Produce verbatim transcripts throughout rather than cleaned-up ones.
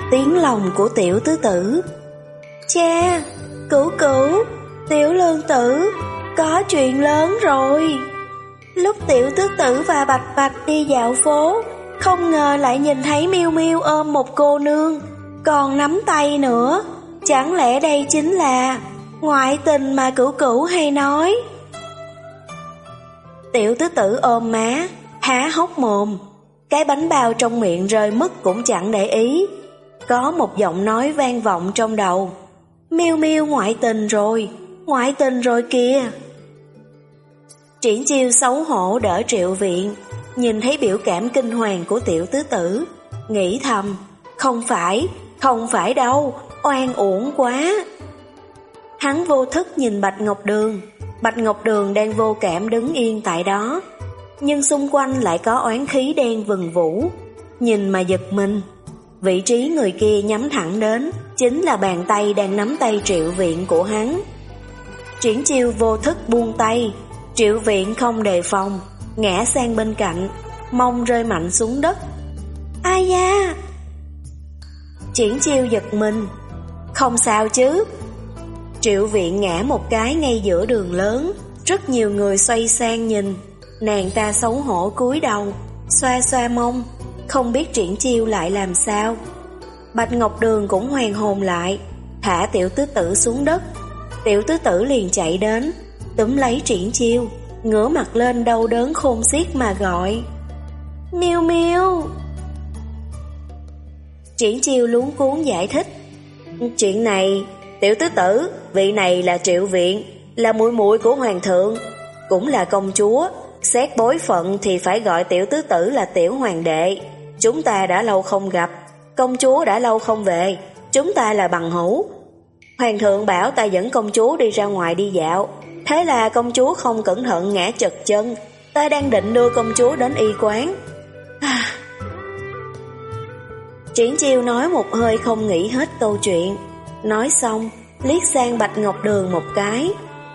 tiếng lòng của Tiểu Tứ Tử. Cha, Cửu Cửu, Tiểu Lương Tử, có chuyện lớn rồi. Lúc Tiểu Tứ Tử và Bạch Bạch đi dạo phố, không ngờ lại nhìn thấy Miêu Miêu ôm một cô nương, còn nắm tay nữa. Chẳng lẽ đây chính là ngoại tình mà Cửu Cửu hay nói? Tiểu Tứ Tử ôm má, há hốc mồm. Cái bánh bao trong miệng rơi mất cũng chẳng để ý. Có một giọng nói vang vọng trong đầu. Miêu Miêu ngoại tình rồi, ngoại tình rồi kìa. Triển Chiêu xấu hổ đỡ Triệu Viện, nhìn thấy biểu cảm kinh hoàng của Tiểu Tứ Tử, nghĩ thầm, không phải, không phải đâu, oan uổng quá. Hắn vô thức nhìn Bạch Ngọc Đường. Bạch Ngọc Đường đang vô cảm đứng yên tại đó, nhưng xung quanh lại có oán khí đen vừng vũ. Nhìn mà giật mình. Vị trí người kia nhắm thẳng đến chính là bàn tay đang nắm tay Triệu Viện của hắn. Triển Chiêu vô thức buông tay. Triệu Viện không đề phòng, ngã sang bên cạnh, mông rơi mạnh xuống đất. Ai da? Triển Chiêu giật mình. Không sao chứ? Triệu Viện ngã một cái ngay giữa đường lớn. Rất nhiều người xoay sang nhìn. Nàng ta xấu hổ cúi đầu, xoa xoa mông, không biết Triển Chiêu lại làm sao. Bạch Ngọc Đường cũng hoàn hồn lại, thả Tiểu Tứ Tử xuống đất. Tiểu Tứ Tử liền chạy đến, túm lấy Triển Chiêu, ngửa mặt lên đau đớn khôn xiết mà gọi. Miêu Miêu. Triển Chiêu luống cuống giải thích. Chuyện này, Tiểu Tứ Tử, vị này là Triệu Viện, là muội muội của hoàng thượng, cũng là công chúa. Xét bối phận thì phải gọi Tiểu Tứ Tử là Tiểu Hoàng đệ. Chúng ta đã lâu không gặp, công chúa đã lâu không về, chúng ta là bằng hữu. Hoàng thượng bảo ta dẫn công chúa đi ra ngoài đi dạo, thế là công chúa không cẩn thận ngã trật chân. Ta đang định đưa công chúa đến y quán. À. Triển Chiêu nói một hơi không nghĩ hết câu chuyện. Nói xong, liếc sang Bạch Ngọc Đường một cái.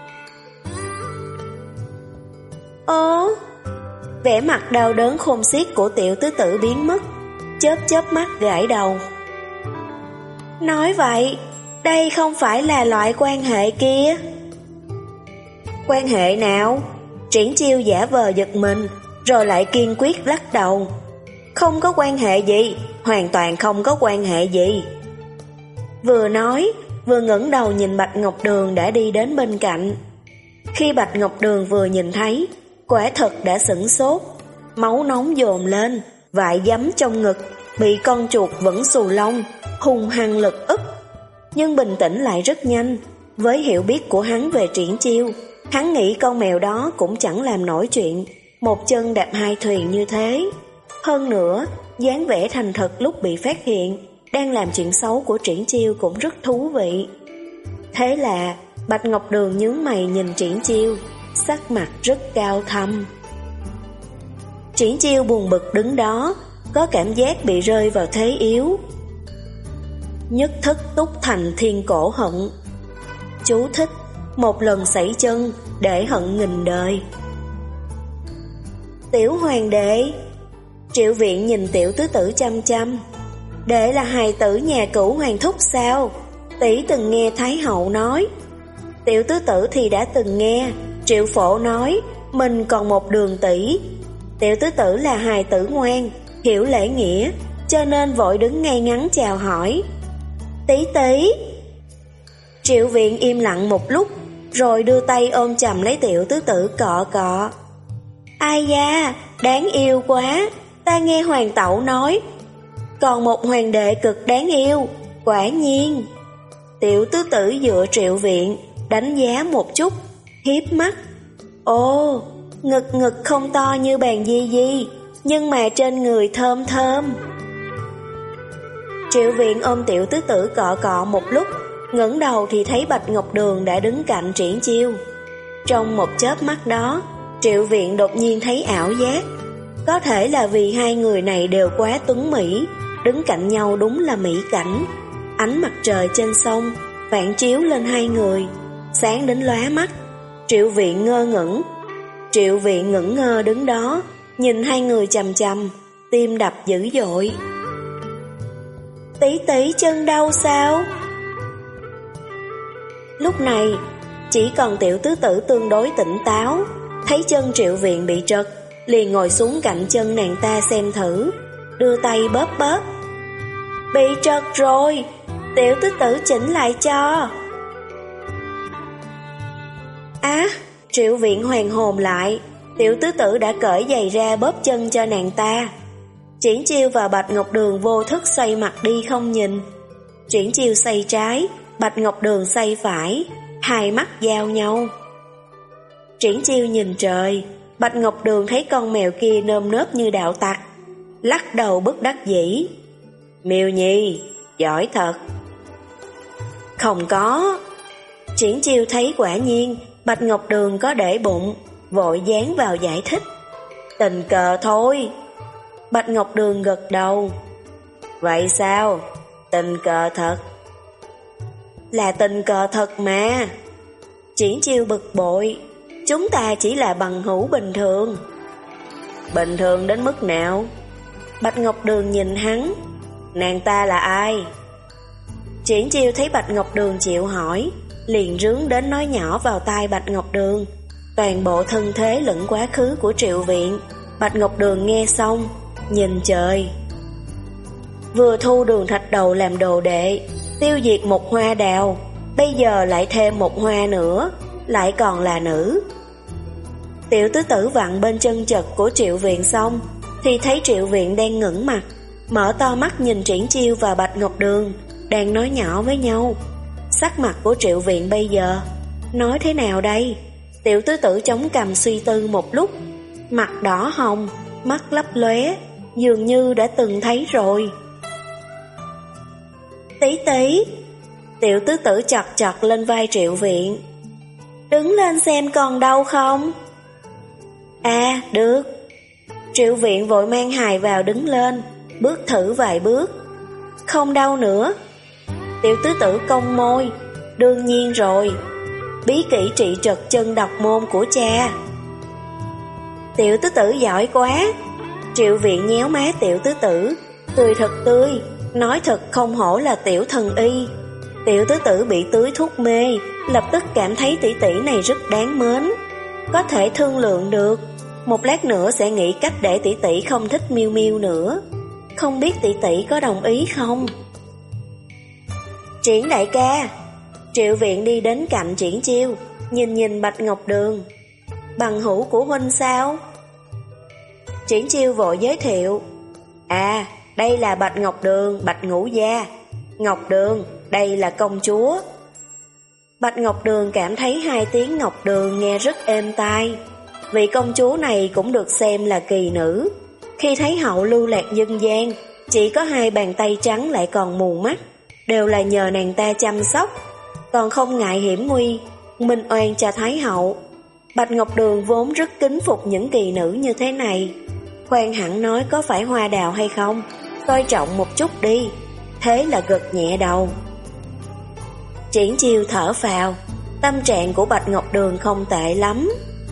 Ơ, vẻ mặt đau đớn khôn xiết của Tiểu Tứ Tử biến mất, chớp chớp mắt gãi đầu. Nói vậy, đây không phải là loại quan hệ kia. Quan hệ nào? Triển Chiêu giả vờ giật mình, rồi lại kiên quyết lắc đầu. Không có quan hệ gì, hoàn toàn không có quan hệ gì. Vừa nói, vừa ngẩng đầu nhìn Bạch Ngọc Đường đã đi đến bên cạnh. Khi Bạch Ngọc Đường vừa nhìn thấy, quả thật đã sửng sốt, máu nóng dồn lên, vại giấm trong ngực, bị con chuột vẫn xù lông, hung hăng lực ức. Nhưng bình tĩnh lại rất nhanh. Với hiểu biết của hắn về Triển Chiêu, hắn nghĩ con mèo đó cũng chẳng làm nổi chuyện một chân đạp hai thuyền như thế. Hơn nữa, dáng vẻ thành thật lúc bị phát hiện đang làm chuyện xấu của Triển Chiêu cũng rất thú vị. Thế là Bạch Ngọc Đường nhướng mày nhìn Triển Chiêu, sắc mặt rất cao thâm. Triển Chiêu buồn bực đứng đó, có cảm giác bị rơi vào thế yếu. Nhất thức túc thành thiên cổ hận. Chú thích: một lần sẩy chân để hận nghìn đời. Tiểu Hoàng đệ. Triệu Viện nhìn Tiểu Tứ Tử chăm chăm. Đệ là hài tử nhà Cửu Hoàng thúc sao? Tỷ từng nghe Thái hậu nói. Tiểu Tứ Tử thì đã từng nghe Triệu phổ nói mình còn một đường tỷ. Tiểu Tứ Tử là hài tử ngoan, hiểu lễ nghĩa, cho nên vội đứng ngay ngắn chào hỏi. Tỷ tỷ. Triệu Viện im lặng một lúc, rồi đưa tay ôm chầm lấy Tiểu Tứ Tử cọ cọ. Ai da, đáng yêu quá. Ta nghe hoàng tẩu nói còn một hoàng đệ cực đáng yêu. Quả nhiên. Tiểu Tứ Tử dựa Triệu Viện, đánh giá một chút, hiếp mắt. Ồ, ngực ngực không to như bàn di di, nhưng mà trên người thơm thơm. Triệu Viện ôm Tiểu Tứ Tử cọ cọ một lúc, ngẩng đầu thì thấy Bạch Ngọc Đường đã đứng cạnh Triển Chiêu. Trong một chớp mắt đó, Triệu Viện đột nhiên thấy ảo giác. Có thể là vì hai người này đều quá tuấn mỹ, đứng cạnh nhau đúng là mỹ cảnh. Ánh mặt trời trên sông phản chiếu lên hai người, sáng đến lóa mắt. Triệu Viện ngơ ngẩn. Triệu Viện ngẩn ngơ đứng đó, nhìn hai người chằm chằm, tim đập dữ dội. Tỷ tỷ chân đau sao? Lúc này, chỉ còn Tiểu Tứ Tử tương đối tỉnh táo, thấy chân Triệu Viện bị trật, liền ngồi xuống cạnh chân nàng ta xem thử, đưa tay bóp bóp. Bị trật rồi, Tiểu Tứ Tử chỉnh lại cho. Á, Triệu Viện hoàn hồn lại, Tiểu Tứ Tử đã cởi giày ra bóp chân cho nàng ta. Triển Chiêu và Bạch Ngọc Đường vô thức xoay mặt đi không nhìn. Triển Chiêu xoay trái, Bạch Ngọc Đường xoay phải, hai mắt giao nhau. Triển Chiêu nhìn trời, Bạch Ngọc Đường thấy con mèo kia nơm nớp như đạo tặc, lắc đầu bất đắc dĩ. Miêu Nhi, giỏi thật. Không có. Triển Chiêu thấy quả nhiên Bạch Ngọc Đường có để bụng, vội dán vào giải thích. Tình cờ thôi. Bạch Ngọc Đường gật đầu. Vậy sao? Tình cờ thật. Là tình cờ thật mà. Triển Chiêu bực bội. Chúng ta chỉ là bằng hữu bình thường. Bình thường đến mức nào? Bạch Ngọc Đường nhìn hắn. Nàng ta là ai? Triển Chiêu thấy Bạch Ngọc Đường chịu hỏi, liền rướn đến nói nhỏ vào tai Bạch Ngọc Đường toàn bộ thân thế lẫn quá khứ của Triệu Viện. Bạch Ngọc Đường nghe xong, nhìn trời. Vừa thu Đường Thạch Đầu làm đồ đệ, tiêu diệt một hoa đào, bây giờ lại thêm một hoa nữa, lại còn là nữ. Tiểu Tứ Tử vặn bên chân chật của Triệu Viện xong, thì thấy Triệu Viện đang ngẩng mặt, mở to mắt nhìn Triển Chiêu và Bạch Ngọc Đường đang nói nhỏ với nhau. Sắc mặt của Triệu Viện bây giờ nói thế nào đây? Tiểu Tứ Tử chống cằm suy tư một lúc, mặt đỏ hồng, mắt lấp lóe, dường như đã từng thấy rồi. Tí tí. Tiểu Tứ Tử chật chật lên vai Triệu Viện. Đứng lên xem còn đau không? À, được. Triệu Viện vội mang hài vào đứng lên, bước thử vài bước. Không đau nữa. Tiểu Tứ Tử cong môi. Đương nhiên rồi, bí kỹ trị trật chân độc môn của cha. Tiểu Tứ Tử giỏi quá. Triệu Viện nhéo má Tiểu Tứ Tử, cười thật tươi, nói thật không hổ là tiểu thần y. Tiểu Tứ Tử bị tưới thuốc mê, lập tức cảm thấy tỷ tỷ này rất đáng mến, có thể thương lượng được. Một lát nữa sẽ nghĩ cách để tỷ tỷ không thích Miêu Miêu nữa. Không biết tỷ tỷ có đồng ý không? Triển đại ca. Triệu Viện đi đến cạnh Triển Chiêu, nhìn nhìn Bạch Ngọc Đường. Bằng hữu của huynh sao? Triển Chiêu vội giới thiệu. À, đây là Bạch Ngọc Đường, Bạch Ngũ Gia. Ngọc Đường, đây là công chúa. Bạch Ngọc Đường cảm thấy hai tiếng Ngọc Đường nghe rất êm tai. Vị công chúa này cũng được xem là kỳ nữ. Khi thấy hậu lưu lạc dân gian, chỉ có hai bàn tay trắng lại còn mù mắt, đều là nhờ nàng ta chăm sóc, còn không ngại hiểm nguy, minh oan cho Thái hậu. Bạch Ngọc Đường vốn rất kính phục những kỳ nữ như thế này. Khoan hẳn nói có phải hoa đào hay không, coi trọng một chút đi. Thế là gật nhẹ đầu. Triển Chiêu thở phào, tâm trạng của Bạch Ngọc Đường không tệ lắm.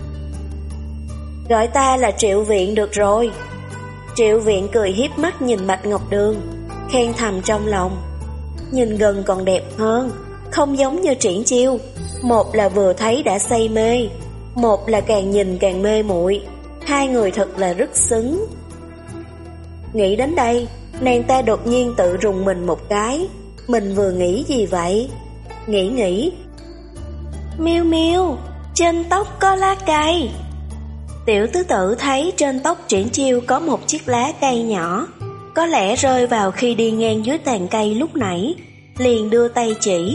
Gọi ta là Triệu Viện được rồi. Triệu Viện cười hiếp mắt nhìn Bạch Ngọc Đường, khen thầm trong lòng. Nhìn gần còn đẹp hơn, không giống như Triển Chiêu. Một là vừa thấy đã say mê, một là càng nhìn càng mê muội. Hai người thật là rất xứng. Nghĩ đến đây, nàng ta đột nhiên tự rùng mình một cái. Mình vừa nghĩ gì vậy? Nghĩ nghĩ. Miêu Miêu, trên tóc có lá cây. Tiểu Tứ Tử thấy trên tóc Triển Chiêu có một chiếc lá cây nhỏ, có lẽ rơi vào khi đi ngang dưới tàn cây lúc nãy, liền đưa tay chỉ.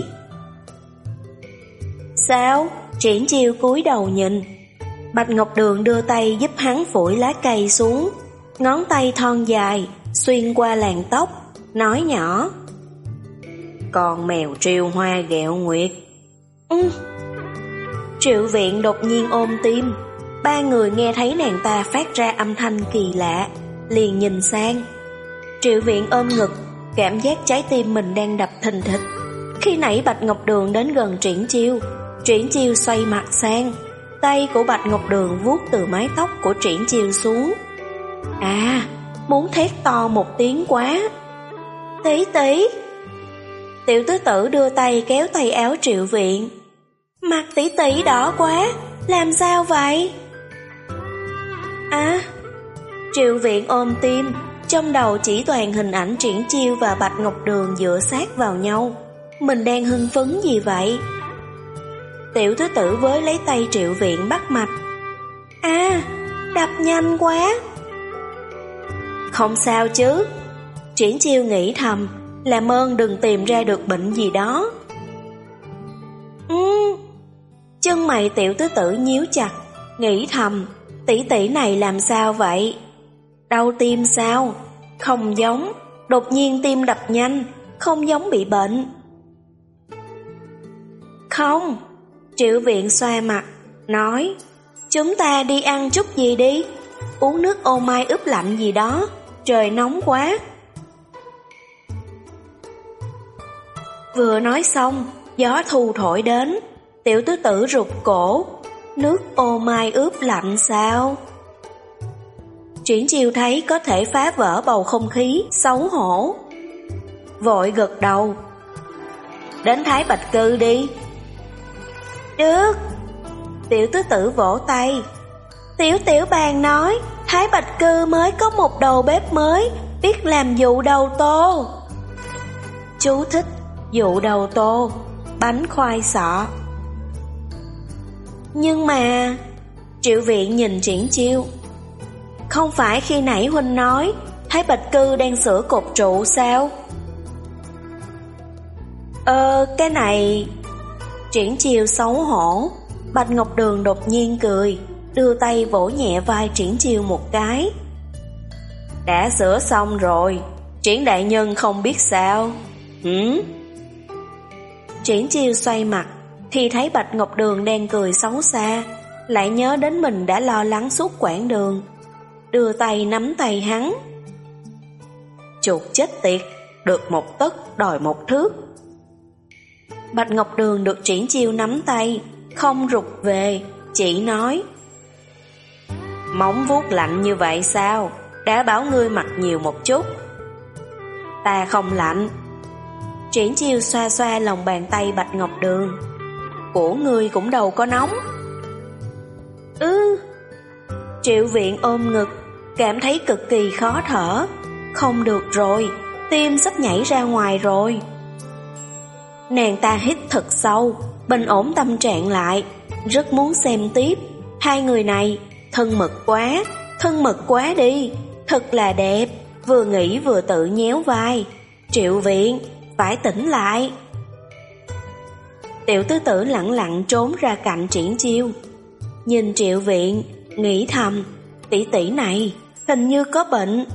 Sao? Triển Chiêu cúi đầu nhìn. Bạch Ngọc Đường đưa tay giúp hắn phủi lá cây xuống, ngón tay thon dài xuyên qua làn tóc, nói nhỏ. Con mèo triều hoa ghẹo nguyệt. Ừ. Triệu Viện đột nhiên ôm tim. Ba người nghe thấy nàng ta phát ra âm thanh kỳ lạ, liền nhìn sang. Triệu Viện ôm ngực, cảm giác trái tim mình đang đập thình thịch. Khi nãy Bạch Ngọc Đường đến gần Triển Chiêu, Triển Chiêu xoay mặt sang, tay của Bạch Ngọc Đường vuốt từ mái tóc của Triển Chiêu xuống. À, muốn thét to một tiếng quá. Tỷ tỷ. Tiểu tứ tử đưa tay kéo tay áo Triệu Viện. Mặt tỷ tỷ đỏ quá, làm sao vậy? À, Triệu Viện ôm tim, trong đầu chỉ toàn hình ảnh Triển Chiêu và Bạch Ngọc Đường dựa sát vào nhau. Mình đang hưng phấn gì vậy? Tiểu tứ tử với lấy tay Triệu Viện bắt mạch. À, đập nhanh quá. Không sao chứ. Triển Chiêu nghĩ thầm, làm ơn đừng tìm ra được bệnh gì đó. Ừ. Chân mày tiểu tứ tử nhíu chặt, nghĩ thầm, tỷ tỷ này làm sao vậy? Đau tim sao? Không giống, đột nhiên tim đập nhanh, không giống bị bệnh. Không, Triệu Viện xoa mặt, nói, chúng ta đi ăn chút gì đi, uống nước ô mai ướp lạnh gì đó, trời nóng quá. Vừa nói xong, gió thu thổi đến, tiểu tứ tử rụt cổ, nước ô mai ướp lạnh sao? Triển Chiêu thấy có thể phá vỡ bầu không khí, xấu hổ. Vội gật đầu. Đến Thái Bạch Cư đi. Được. Tiểu tứ tử vỗ tay. Tiểu tiểu bàn nói, Thái Bạch Cư mới có một đầu bếp mới, biết làm dụ đầu tô. Chú thích dụ đầu tô, bánh khoai sọ. Nhưng mà... Triệu Viện nhìn Triển Chiêu. Không phải khi nãy huynh nói Thái Bạch Cư đang sửa cột trụ sao? Ờ, cái này... Triển Chiêu xấu hổ. Bạch Ngọc Đường đột nhiên cười, đưa tay vỗ nhẹ vai Triển Chiêu một cái. Đã sửa xong rồi, Triển đại nhân không biết sao? Hử? Triển Chiêu xoay mặt, thì thấy Bạch Ngọc Đường đang cười xấu xa, lại nhớ đến mình đã lo lắng suốt quãng đường, đưa tay nắm tay hắn. Chuột chết tiệt, được một tấc đòi một thước. Bạch Ngọc Đường được Triển Chiêu nắm tay, không rụt về, chỉ nói, móng vuốt lạnh như vậy sao? Đã bảo ngươi mặc nhiều một chút. Ta không lạnh. Triển Chiêu xoa xoa lòng bàn tay Bạch Ngọc Đường. Của ngươi cũng đâu có nóng. Ừ. Triệu Viện ôm ngực, cảm thấy cực kỳ khó thở. Không được rồi, tim sắp nhảy ra ngoài rồi. Nàng ta hít thật sâu, bình ổn tâm trạng lại, rất muốn xem tiếp. Hai người này thân mật quá, thân mật quá đi, thật là đẹp. Vừa nghĩ vừa tự nhéo vai. Triệu Viện, phải tỉnh lại. Tiểu tứ tử lẳng lặng trốn ra cạnh Triển Chiêu, nhìn Triệu Viện, nghĩ thầm, tỷ tỷ này hình như có bệnh.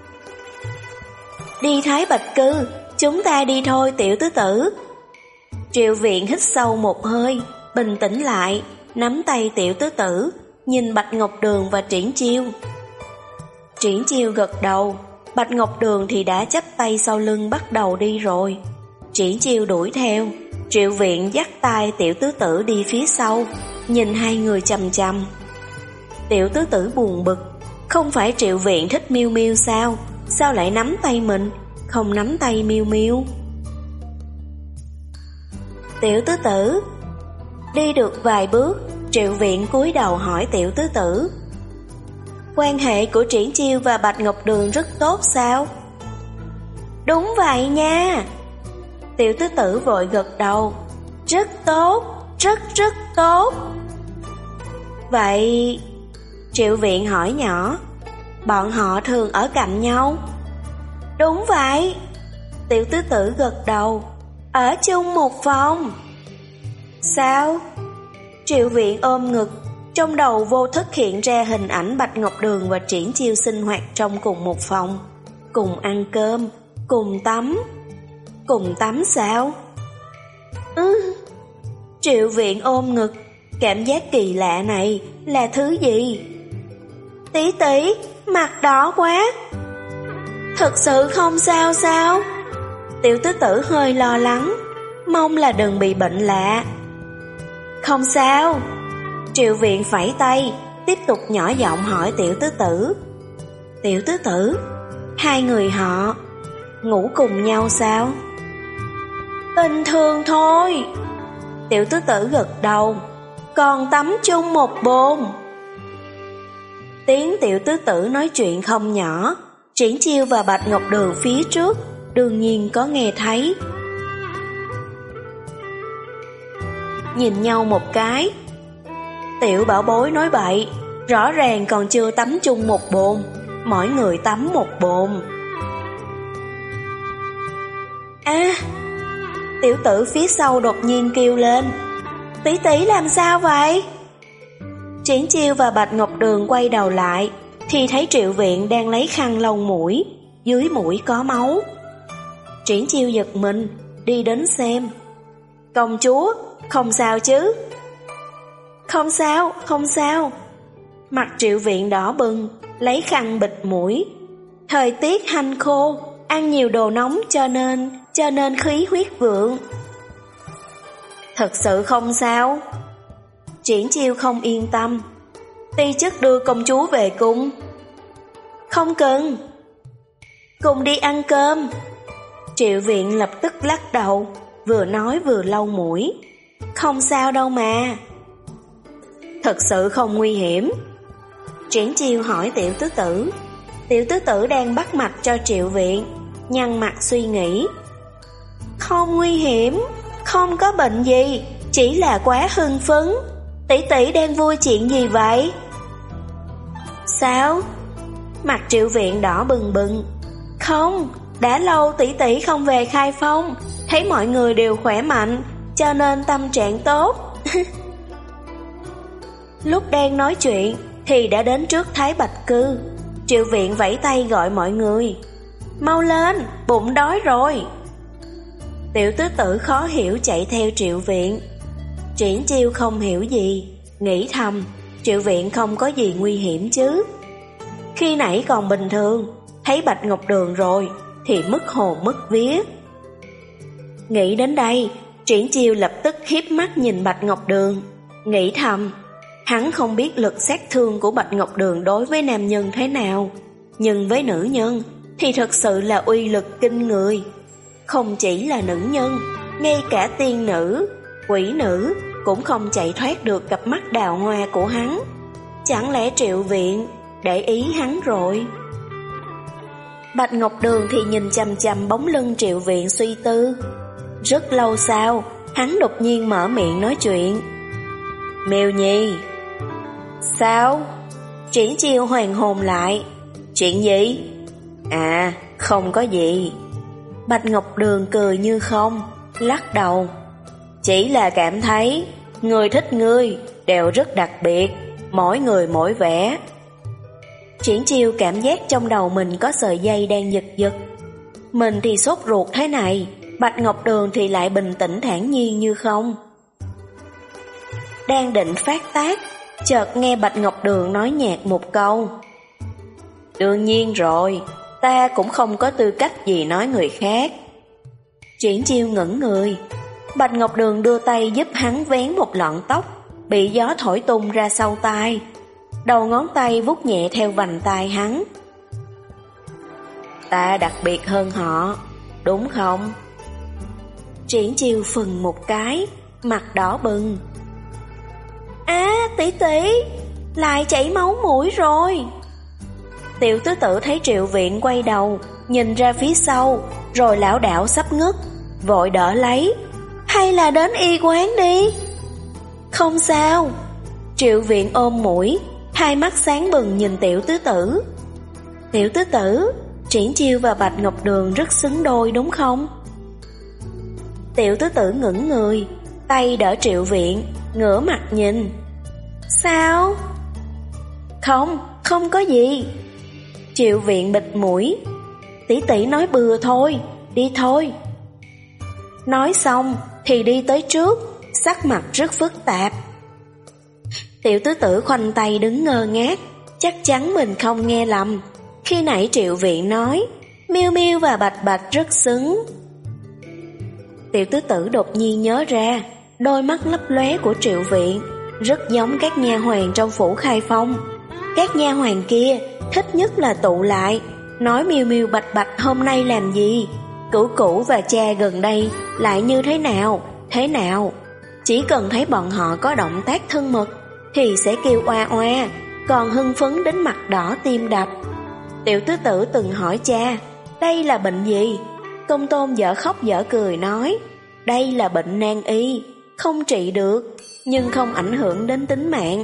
Đi Thái Bạch Cư, chúng ta đi thôi tiểu tứ tử. Triệu Viện hít sâu một hơi, bình tĩnh lại, nắm tay tiểu tứ tử, nhìn Bạch Ngọc Đường và Triển Chiêu. Triển Chiêu gật đầu, Bạch Ngọc Đường thì đã chắp tay sau lưng bắt đầu đi rồi. Triển Chiêu đuổi theo, Triệu Viện dắt tay tiểu tứ tử đi phía sau, nhìn hai người chằm chằm. Tiểu tứ tử buồn bực, không phải Triệu Viện thích Miêu Miêu sao? Sao lại nắm tay mình, không nắm tay Miêu Miêu? Tiểu tứ tử. Đi được vài bước, Triệu Viện cúi đầu hỏi tiểu tứ tử, quan hệ của Triển Chiêu và Bạch Ngọc Đường rất tốt sao? Đúng vậy nha. Tiểu tứ tử vội gật đầu, rất tốt, rất rất tốt. Vậy... Triệu Viện hỏi nhỏ, bọn họ thường ở cạnh nhau? Đúng vậy. Tiểu tứ tử gật đầu, ở chung một phòng. Sao? Triệu Viện ôm ngực, trong đầu vô thức hiện ra hình ảnh Bạch Ngọc Đường và Triển Chiêu sinh hoạt trong cùng một phòng, cùng ăn cơm, cùng tắm. Cùng tắm sao? Ừ. Triệu Viện ôm ngực, cảm giác kỳ lạ này là thứ gì? Tỷ tỷ, mặt đỏ quá. Thật sự không sao sao? Tiểu tứ tử hơi lo lắng, mong là đừng bị bệnh lạ. Không sao. Triệu Viện phẩy tay, tiếp tục nhỏ giọng hỏi tiểu tứ tử. Tiểu tứ tử, hai người họ... ngủ cùng nhau sao? Bình thường thôi. Tiểu tứ tử gật đầu. Còn tắm chung một bồn. Tiếng tiểu tứ tử nói chuyện không nhỏ. Triển Chiêu và Bạch Ngọc Đường phía trước đương nhiên có nghe thấy. Nhìn nhau một cái. Tiểu bảo bối nói bậy, rõ ràng còn chưa tắm chung một bồn, mỗi người tắm một bồn. À, tiểu tử phía sau đột nhiên kêu lên. Tỷ tỷ làm sao vậy? Triển Chiêu và Bạch Ngọc Đường quay đầu lại thì thấy Triệu Viện đang lấy khăn lau mũi, dưới mũi có máu. Triển Chiêu giật mình, đi đến xem. Công chúa, không sao chứ? Không sao, không sao. Mặt Triệu Viện đỏ bừng, lấy khăn bịt mũi. Thời tiết hanh khô, ăn nhiều đồ nóng cho nên, cho nên khí huyết vượng. Thật sự không sao? Triển Chiêu không yên tâm. Ti chức đưa công chúa về cung. Không cần. Cùng đi ăn cơm. Triệu Viện lập tức lắc đầu, vừa nói vừa lau mũi. Không sao đâu mà. Thật sự không nguy hiểm? Triển Chiêu hỏi tiểu tứ tử. Tiểu tứ tử đang bắt mạch cho Triệu Viện, nhăn mặt suy nghĩ. Không nguy hiểm, không có bệnh gì, chỉ là quá hưng phấn. Tỷ tỷ đang vui chuyện gì vậy? Sao? Mặt Triệu Viện đỏ bừng bừng. Không, đã lâu tỷ tỷ không về Khai Phong, thấy mọi người đều khỏe mạnh, cho nên tâm trạng tốt. Lúc đang nói chuyện thì đã đến trước Thái Bạch Cư. Triệu Viện vẫy tay gọi mọi người. Mau lên, bụng đói rồi. Tiểu tứ tử khó hiểu chạy theo Triệu Viện. Triển Chiêu không hiểu gì, nghĩ thầm Triệu Viện không có gì nguy hiểm chứ. Khi nãy còn bình thường, thấy Bạch Ngọc Đường rồi thì mất hồn mất vía. Nghĩ đến đây, Triển Chiêu lập tức hiếp mắt nhìn Bạch Ngọc Đường, nghĩ thầm hắn không biết lực sát thương của Bạch Ngọc Đường đối với nam nhân thế nào, nhưng với nữ nhân thì thật sự là uy lực kinh người. Không chỉ là nữ nhân, ngay cả tiên nữ, quỷ nữ cũng không chạy thoát được cặp mắt đào hoa của hắn. Chẳng lẽ Triệu Viện để ý hắn rồi? Bạch Ngọc Đường thì nhìn chằm chằm bóng lưng Triệu Viện suy tư. Rất lâu sau, hắn đột nhiên mở miệng nói chuyện. Miêu Nhi. Sao? Triển Chiêu hoàn hồn lại. Chuyện gì? À, không có gì. Bạch Ngọc Đường cười như không, lắc đầu. Chỉ là cảm thấy người thích ngươi đều rất đặc biệt, mỗi người mỗi vẻ. Triển Chiêu cảm giác trong đầu mình có sợi dây đang giật giật. Mình thì sốt ruột thế này, Bạch Ngọc Đường thì lại bình tĩnh thản nhiên như không. Đang định phát tác, chợt nghe Bạch Ngọc Đường nói nhạt một câu. Đương nhiên rồi, ta cũng không có tư cách gì nói người khác. Triển Chiêu ngẩn người. Bạch Ngọc Đường đưa tay giúp hắn vén một lọn tóc bị gió thổi tung ra sau tai. Đầu ngón tay vuốt nhẹ theo vành tai hắn. Ta đặc biệt hơn họ, đúng không? Triển Chiêu phừng một cái, mặt đỏ bừng. À, tỷ tỷ, lại chảy máu mũi rồi. Tiểu tứ tử thấy Triệu Viện quay đầu, nhìn ra phía sau, rồi lão đảo sắp ngất, vội đỡ lấy. Hay là đến y quán đi. Không sao. Triệu Viện ôm mũi, hai mắt sáng bừng nhìn tiểu tứ tử. Tiểu tứ tử, Triển Chiêu và Bạch Ngọc Đường rất xứng đôi đúng không? Tiểu tứ tử ngẩng người, tay đỡ Triệu Viện, ngửa mặt nhìn. Sao? Không, không có gì. Triệu Viện bịt mũi. Tỷ tỷ nói bừa thôi, đi thôi. Nói xong thì đi tới trước, sắc mặt rất phức tạp. Tiểu tứ tử khoanh tay đứng ngơ ngác, chắc chắn mình không nghe lầm. Khi nãy Triệu Viện nói Miêu Miêu và Bạch Bạch rất xứng. Tiểu tứ tử đột nhiên nhớ ra, đôi mắt lấp lóe của Triệu Viện rất giống các nha hoàn trong phủ Khai Phong. Các nha hoàn kia thích nhất là tụ lại, nói Miêu Miêu Bạch Bạch hôm nay làm gì, Cửu Cửu và cha gần đây lại như thế nào, thế nào. Chỉ cần thấy bọn họ có động tác thân mật thì sẽ kêu oa oa, còn hưng phấn đến mặt đỏ tim đập. Tiểu tứ tử từng hỏi cha, đây là bệnh gì? Công tôn dở khóc dở cười nói, đây là bệnh nan y, không trị được, nhưng không ảnh hưởng đến tính mạng.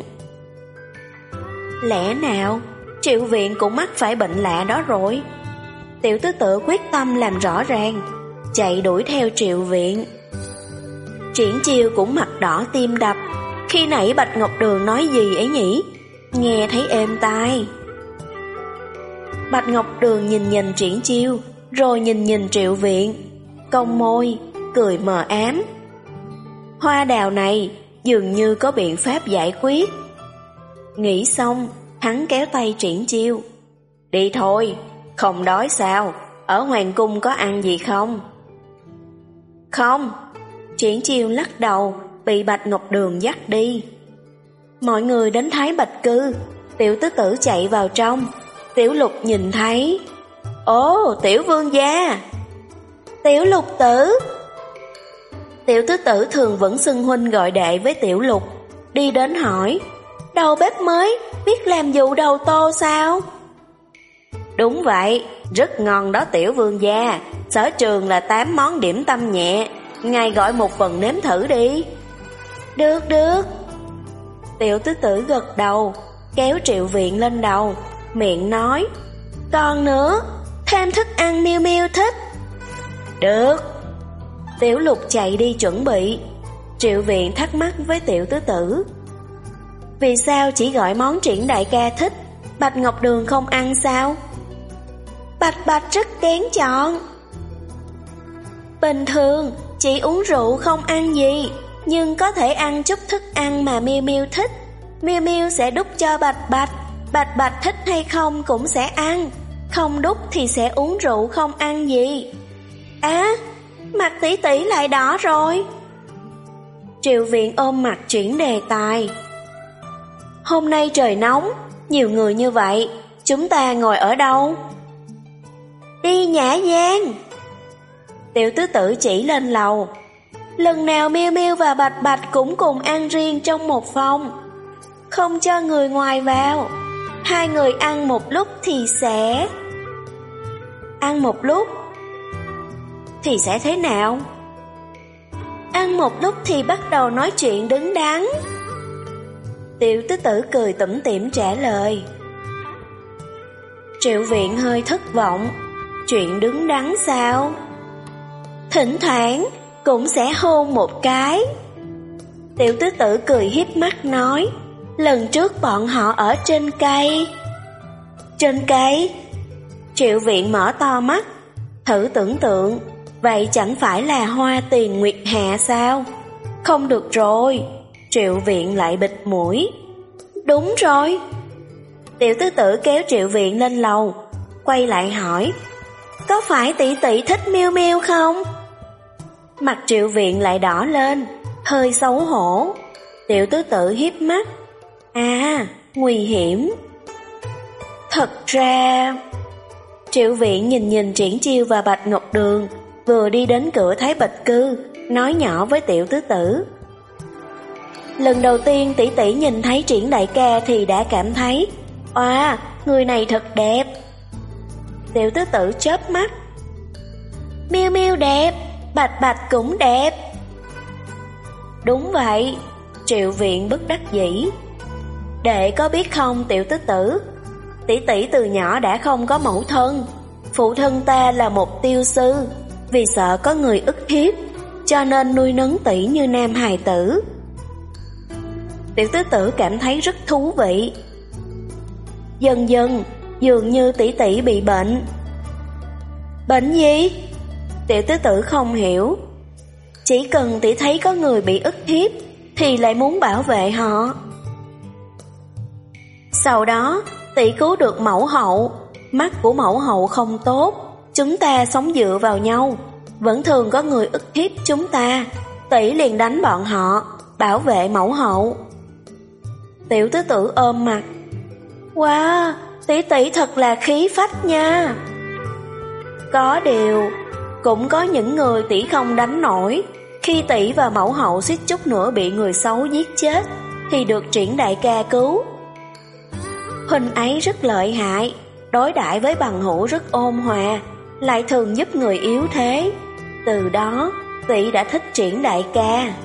Lẽ nào Triệu Viện cũng mắc phải bệnh lạ đó rồi? Tiểu tứ tử quyết tâm làm rõ ràng, chạy đuổi theo Triệu Viện. Triển Chiêu cũng mặt đỏ tim đập, khi nãy Bạch Ngọc Đường nói gì ấy nhỉ? Nghe thấy êm tai. Bạch Ngọc Đường nhìn nhìn Triển Chiêu, rồi nhìn nhìn Triệu Viện, cong môi, cười mờ ám. Hoa đào này dường như có biện pháp giải quyết. Nghĩ xong, hắn kéo tay Triển Chiêu. Đi thôi, không đói sao? Ở hoàng cung có ăn gì không? Không. Triển Chiêu lắc đầu, bị Bạch Ngọc Đường dắt đi. Mọi người đến Thái Bạch Cư, tiểu tứ tử chạy vào trong. Tiểu Lục nhìn thấy. Ồ, tiểu vương gia. Tiểu Lục tử. Tiểu tứ tử thường vẫn xưng huynh gọi đệ với Tiểu Lục, đi đến hỏi, đầu bếp mới, biết làm dụ đầu tô sao? Đúng vậy, rất ngon đó tiểu vương gia, sở trường là tám món điểm tâm nhẹ, ngài gọi một phần nếm thử đi. Được được. Tiểu tứ tử gật đầu, kéo Triệu Viện lên đầu, miệng nói, còn nữa, thêm thức ăn Miêu Miêu thích. Được. Tiểu Lục chạy đi chuẩn bị. Triệu Viện thắc mắc với tiểu tứ tử, vì sao chỉ gọi món Triển đại ca thích, Bạch Ngọc Đường không ăn sao? Bạch Bạch rất kén chọn. Bình thường chỉ uống rượu không ăn gì, nhưng có thể ăn chút thức ăn mà Miêu Miêu thích. Miêu Miêu sẽ đút cho Bạch Bạch, Bạch Bạch thích hay không cũng sẽ ăn, không đút thì sẽ uống rượu không ăn gì. Á, mặt tỷ tỷ lại đỏ rồi. Triệu Viện ôm mặt chuyển đề tài. Hôm nay trời nóng, nhiều người như vậy, chúng ta ngồi ở đâu? Đi Nhã Gian. Tiểu tứ tử chỉ lên lầu. Lần nào Miêu Miêu và Bạch Bạch cũng cùng ăn riêng trong một phòng, không cho người ngoài vào. Hai người ăn một lúc thì sẽ... Ăn một lúc thì sẽ thế nào? Ăn một lúc thì bắt đầu nói chuyện đứng đắn. Tiểu tứ tử cười tủm tỉm trả lời. Triệu Viện hơi thất vọng. Chuyện đứng đắn sao? Thỉnh thoảng cũng sẽ hôn một cái. Tiểu tứ tử cười híp mắt nói, lần trước bọn họ ở trên cây. Trên cây? Triệu Viện mở to mắt, thử tưởng tượng, vậy chẳng phải là hoa tiền nguyệt hạ sao? Không được rồi. Triệu Viện lại bịt mũi. Đúng rồi. Tiểu tứ tử kéo Triệu Viện lên lầu, quay lại hỏi, có phải tỷ tỷ thích Miêu Miêu không? Mặt Triệu Viện lại đỏ lên, hơi xấu hổ. Tiểu tứ tử híp mắt. À, nguy hiểm. Thật ra... Triệu Viện nhìn nhìn Triển Chiêu và Bạch Ngọc Đường, vừa đi đến cửa Thái Bạch Cư, nói nhỏ với tiểu tứ tử. Lần đầu tiên tỷ tỷ nhìn thấy Triển đại ca thì đã cảm thấy, oa, người này thật đẹp. Tiểu tứ tử chớp mắt. Miêu Miêu đẹp, Bạch Bạch cũng đẹp. Đúng vậy. Triệu Viện bất đắc dĩ. Đệ có biết không tiểu tứ tử, tỷ tỷ từ nhỏ đã không có mẫu thân. Phụ thân ta là một tiêu sư, vì sợ có người ức hiếp, cho nên nuôi nấng tỷ như nam hài tử. Tiểu tứ tử cảm thấy rất thú vị. Dần dần, dường như tỷ tỷ bị bệnh. Bệnh gì? Tiểu tứ tử không hiểu. Chỉ cần tỷ thấy có người bị ức hiếp thì lại muốn bảo vệ họ. Sau đó tỷ cứu được mẫu hậu. Mắt của mẫu hậu không tốt, chúng ta sống dựa vào nhau. Vẫn thường có người ức hiếp chúng ta, tỷ liền đánh bọn họ, bảo vệ mẫu hậu. Tiểu tứ tử ôm mặt. Wow, tỷ tỷ thật là khí phách nha. Có điều, cũng có những người tỷ không đánh nổi. Khi tỷ và mẫu hậu suýt chút nữa bị người xấu giết chết, thì được Triển đại ca cứu. Huynh ấy rất lợi hại, đối đãi với bằng hữu rất ôn hòa, lại thường giúp người yếu thế. Từ đó, tỷ đã thích Triển đại ca.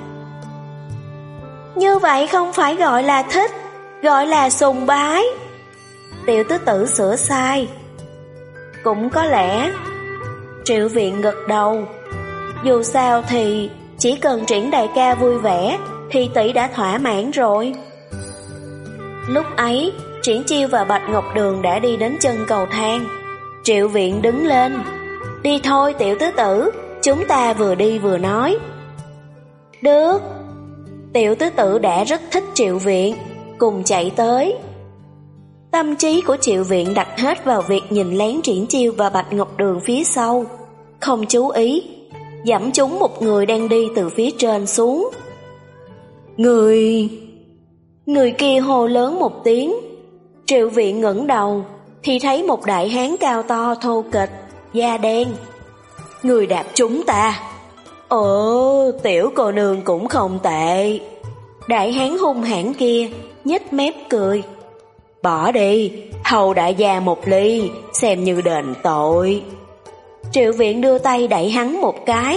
Như vậy không phải gọi là thích, gọi là sùng bái. Tiểu tứ tử sửa sai. Cũng có lẽ. Triệu Viện gật đầu. Dù sao thì chỉ cần Triển đại ca vui vẻ thì tỷ đã thỏa mãn rồi. Lúc ấy, Triển Chiêu và Bạch Ngọc Đường đã đi đến chân cầu thang. Triệu Viện đứng lên. Đi thôi tiểu tứ tử, chúng ta vừa đi vừa nói. Được. Tiểu tứ tử đã rất thích Triệu Viện, cùng chạy tới. Tâm trí của Triệu Viện đặt hết vào việc nhìn lén Triển Chiêu và Bạch Ngọc Đường phía sau, không chú ý giẫm trúng một người đang đi từ phía trên xuống. Người... Người kia hô lớn một tiếng. Triệu Viện ngẩng đầu thì thấy một đại hán cao to thô kệch, da đen. Người đạp chúng ta. Ồ, tiểu cô nương cũng không tệ. Đại hán hung hãn kia nhếch mép cười. Bỏ đi, hầu đại gia một ly, xem như đền tội. Triệu Viện đưa tay đẩy hắn một cái.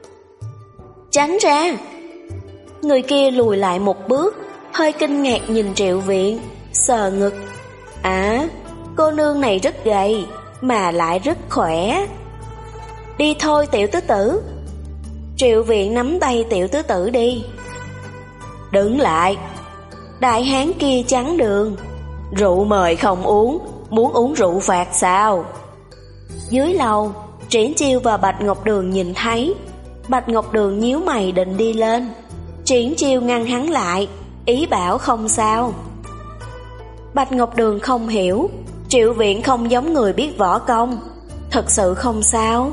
Tránh ra. Người kia lùi lại một bước, hơi kinh ngạc nhìn Triệu Viện, sờ ngực. À, cô nương này rất gầy, mà lại rất khỏe. Đi thôi tiểu tứ tử. Triệu Viện nắm tay tiểu tứ tử đi. Đứng lại. Đại hán kia chắn đường. Rượu mời không uống, muốn uống rượu phạt sao? Dưới lầu, Triển Chiêu và Bạch Ngọc Đường nhìn thấy. Bạch Ngọc Đường nhíu mày định đi lên. Triển Chiêu ngăn hắn lại, ý bảo không sao. Bạch Ngọc Đường không hiểu, Triệu Viện không giống người biết võ công. Thật sự không sao.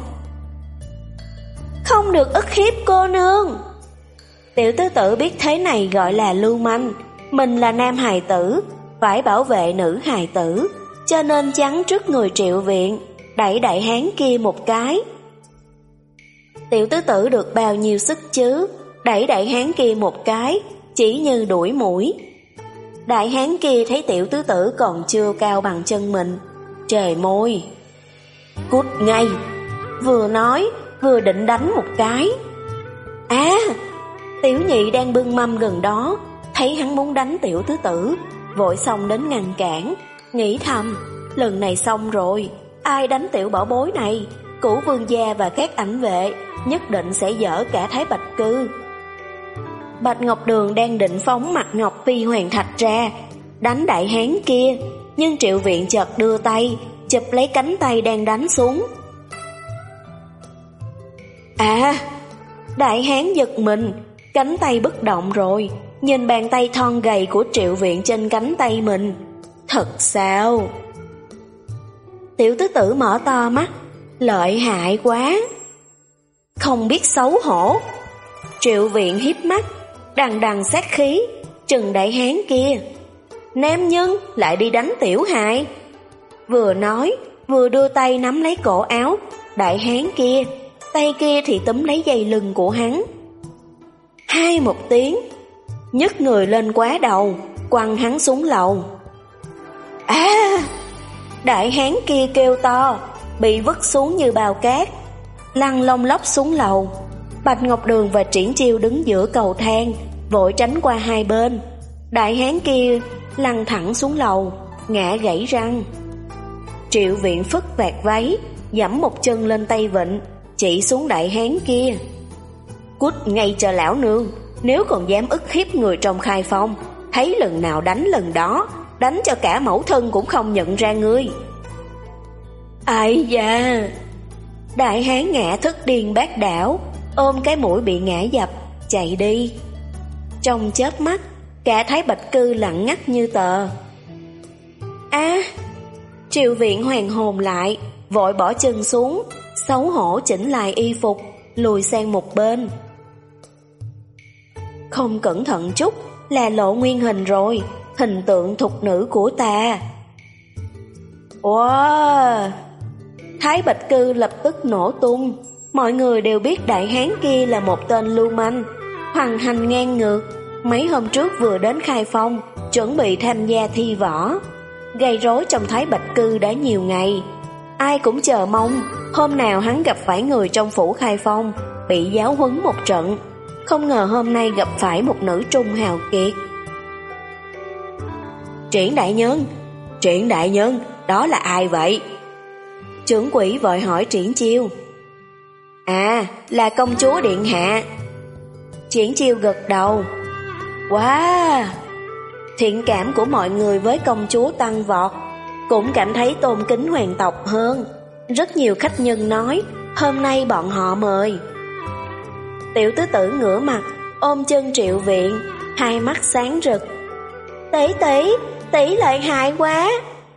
Không được ức hiếp cô nương. Tiểu tứ tử biết thế này gọi là lưu manh. Mình là nam hài tử, phải bảo vệ nữ hài tử, cho nên chắn trước người Triệu Viện, đẩy đại hán kia một cái. Tiểu tứ tử được bao nhiêu sức chứ, đẩy đại hán kia một cái, chỉ như đuổi muỗi. Đại hán kia thấy tiểu tứ tử còn chưa cao bằng chân mình, trề môi. Cút ngay. Vừa nói, vừa định đánh một cái. À, tiểu nhị đang bưng mâm gần đó, thấy hắn muốn đánh tiểu tứ tử, vội xông đến ngăn cản, nghĩ thầm, lần này xong rồi, ai đánh tiểu bảo bối này, Cửu vương gia và các ảnh vệ nhất định sẽ dở cả Thái Bạch Cư. Bạch Ngọc Đường đang định phóng mặt ngọc phi hoàng thạch ra, đánh đại hán kia, nhưng Triệu Viện chợt đưa tay, chụp lấy cánh tay đang đánh xuống. À, đại hán giật mình, cánh tay bất động rồi, nhìn bàn tay thon gầy của Triệu Viện trên cánh tay mình. Thật sao? Tiểu tứ tử mở to mắt, lợi hại quá. Không biết xấu hổ. Triệu Viện hiếp mắt, đằng đằng sát khí, trừng đại hán kia. Nam nhân lại đi đánh tiểu hài. Vừa nói, vừa đưa tay nắm lấy cổ áo đại hán kia, tay kia thì túm lấy dây lưng của hắn. Hai một tiếng, nhấc người lên quá đầu, quăng hắn xuống lầu. À! Đại hán kia kêu to, bị vứt xuống như bào cát, lăn lông lốc xuống lầu. Bạch Ngọc Đường và Triển Chiêu đứng giữa cầu thang, vội tránh qua hai bên. Đại hán kia lăn thẳng xuống lầu, ngã gãy răng. Triệu Viện phất vạt váy, giẫm một chân lên tay vịn, chỉ xuống đại hán kia. Cút ngay cho lão nương, nếu còn dám ức hiếp người trong khai phong, thấy lần nào đánh lần đó, đánh cho cả mẫu thân cũng không nhận ra ngươi. Ai da! Đại hán ngã thức điên bát đảo, ôm cái mũi bị ngã dập, chạy đi. Trong chớp mắt, cả Thái Bạch Cư lặng ngắt như tờ. À! Triệu Viện hoàn hồn lại, vội bỏ chân xuống, xấu hổ chỉnh lại y phục, lùi sang một bên. Không cẩn thận chút là lộ nguyên hình rồi, hình tượng thục nữ của ta. Wow! Thái Bạch Cư lập tức nổ tung. Mọi người đều biết đại hán kia là một tên lưu manh, hoành hành ngang ngược. Mấy hôm trước vừa đến Khai Phong, chuẩn bị tham gia thi võ, gây rối trong Thái Bạch Cư đã nhiều ngày. Ai cũng chờ mong hôm nào hắn gặp phải người trong phủ Khai Phong, bị giáo huấn một trận. Không ngờ hôm nay gặp phải một nữ trung hào kiệt. Triển đại nhân, Triển đại nhân, đó là ai vậy? Trưởng quỹ vội hỏi Triển Chiêu. À, là công chúa điện hạ. Triển Chiêu gật đầu. Wow! Thiện cảm của mọi người với công chúa tăng vọt, cũng cảm thấy tôn kính hoàng tộc hơn. Rất nhiều khách nhân nói hôm nay bọn họ mời. Tiểu tứ tử ngửa mặt ôm chân Triệu Viện, hai mắt sáng rực. Tỷ tỷ, tỷ lợi hại quá.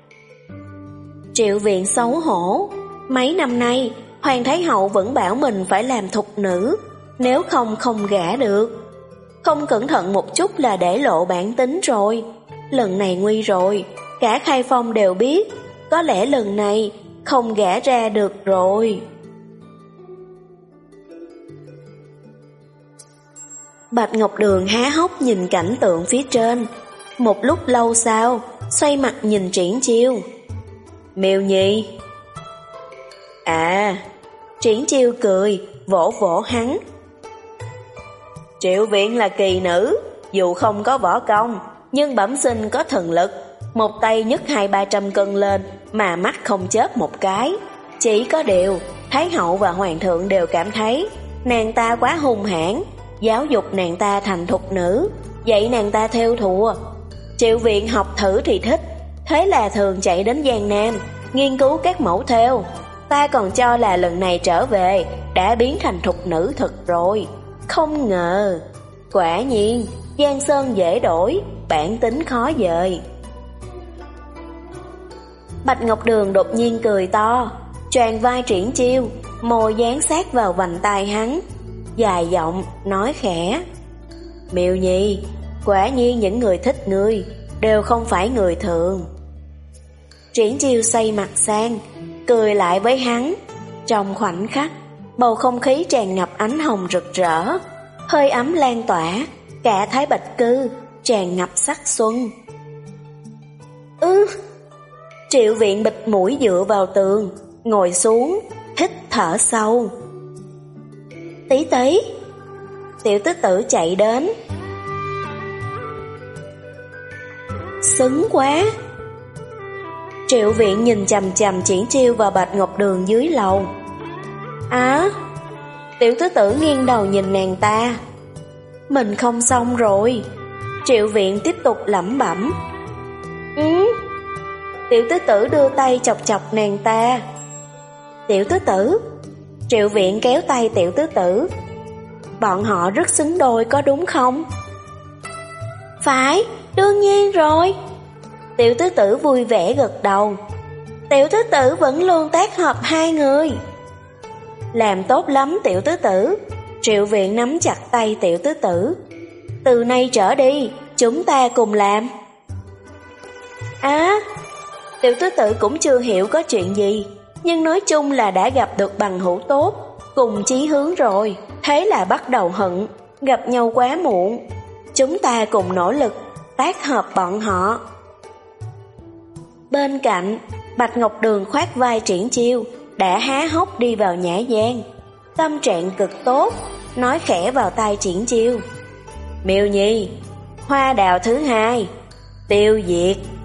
Triệu Viện xấu hổ. Mấy năm nay Hoàng Thái Hậu vẫn bảo mình phải làm thục nữ, nếu không không gả được. Không cẩn thận một chút là để lộ bản tính rồi. Lần này nguy rồi, cả Khai Phong đều biết. Có lẽ lần này không gả ra được rồi. Bạch Ngọc Đường há hốc nhìn cảnh tượng phía trên. Một lúc lâu sau, xoay mặt nhìn Triển Chiêu. Miêu Nhi. À, Triển Chiêu cười, vỗ vỗ hắn. Triệu Viện là kỳ nữ, dù không có võ công, nhưng bẩm sinh có thần lực. Một tay nhấc hai ba trăm cân lên, mà mắt không chớp một cái. Chỉ có điều, Thái Hậu và Hoàng thượng đều cảm thấy nàng ta quá hung hãn, giáo dục nàng ta thành thục nữ, dạy nàng ta theo thùa. Triệu Viện học thử thì thích, thế là thường chạy đến Giang Nam, nghiên cứu các mẫu thêu. Ta còn cho là lần này trở về đã biến thành thục nữ thật rồi. Không ngờ, quả nhiên Giang Sơn dễ đổi, bản tính khó dời. Bạch Ngọc Đường đột nhiên cười to, choàng vai Triển Chiêu, môi dán sát vào vành tai hắn, dài giọng nói khẽ. Miêu Nhi, quả nhiên những người thích ngươi đều không phải người thường. Triển Chiêu xoay mặt sang, cười lại với hắn. Trong khoảnh khắc, bầu không khí tràn ngập ánh hồng rực rỡ, hơi ấm lan tỏa, cả Thái Bạch Cư tràn ngập sắc xuân. Ư! Triệu Viện bịt mũi dựa vào tường, ngồi xuống, hít thở sâu. Tỷ tỷ! Tiểu tứ tử chạy đến. Xứng quá! Triệu Viện nhìn chằm chằm Triển Chiêu và Bạch Ngọc Đường dưới lầu. Á! Tiểu tứ tử nghiêng đầu nhìn nàng ta. Mình không xong rồi. Triệu Viện tiếp tục lẩm bẩm. Ừ. Tiểu tứ tử đưa tay chọc chọc nàng ta. Tiểu tứ tử. Triệu Viện kéo tay tiểu tứ tử. Bọn họ rất xứng đôi có đúng không? Phải, đương nhiên rồi. Tiểu tứ tử vui vẻ gật đầu. Tiểu tứ tử vẫn luôn tác hợp hai người. Làm tốt lắm tiểu tứ tử. Triệu Viện nắm chặt tay tiểu tứ tử. Từ nay trở đi, chúng ta cùng làm. Á, tiểu tứ tử cũng chưa hiểu có chuyện gì, nhưng nói chung là đã gặp được bằng hữu tốt, cùng chí hướng rồi. Thế là bắt đầu hận, gặp nhau quá muộn. Chúng ta cùng nỗ lực, tác hợp bọn họ. Bên cạnh, Bạch Ngọc Đường khoác vai Triển Chiêu, đã há hốc đi vào nhã gian. Tâm trạng cực tốt, nói khẽ vào tai Triển Chiêu. Miêu Nhi, hoa đào thứ hai, tiêu diệt.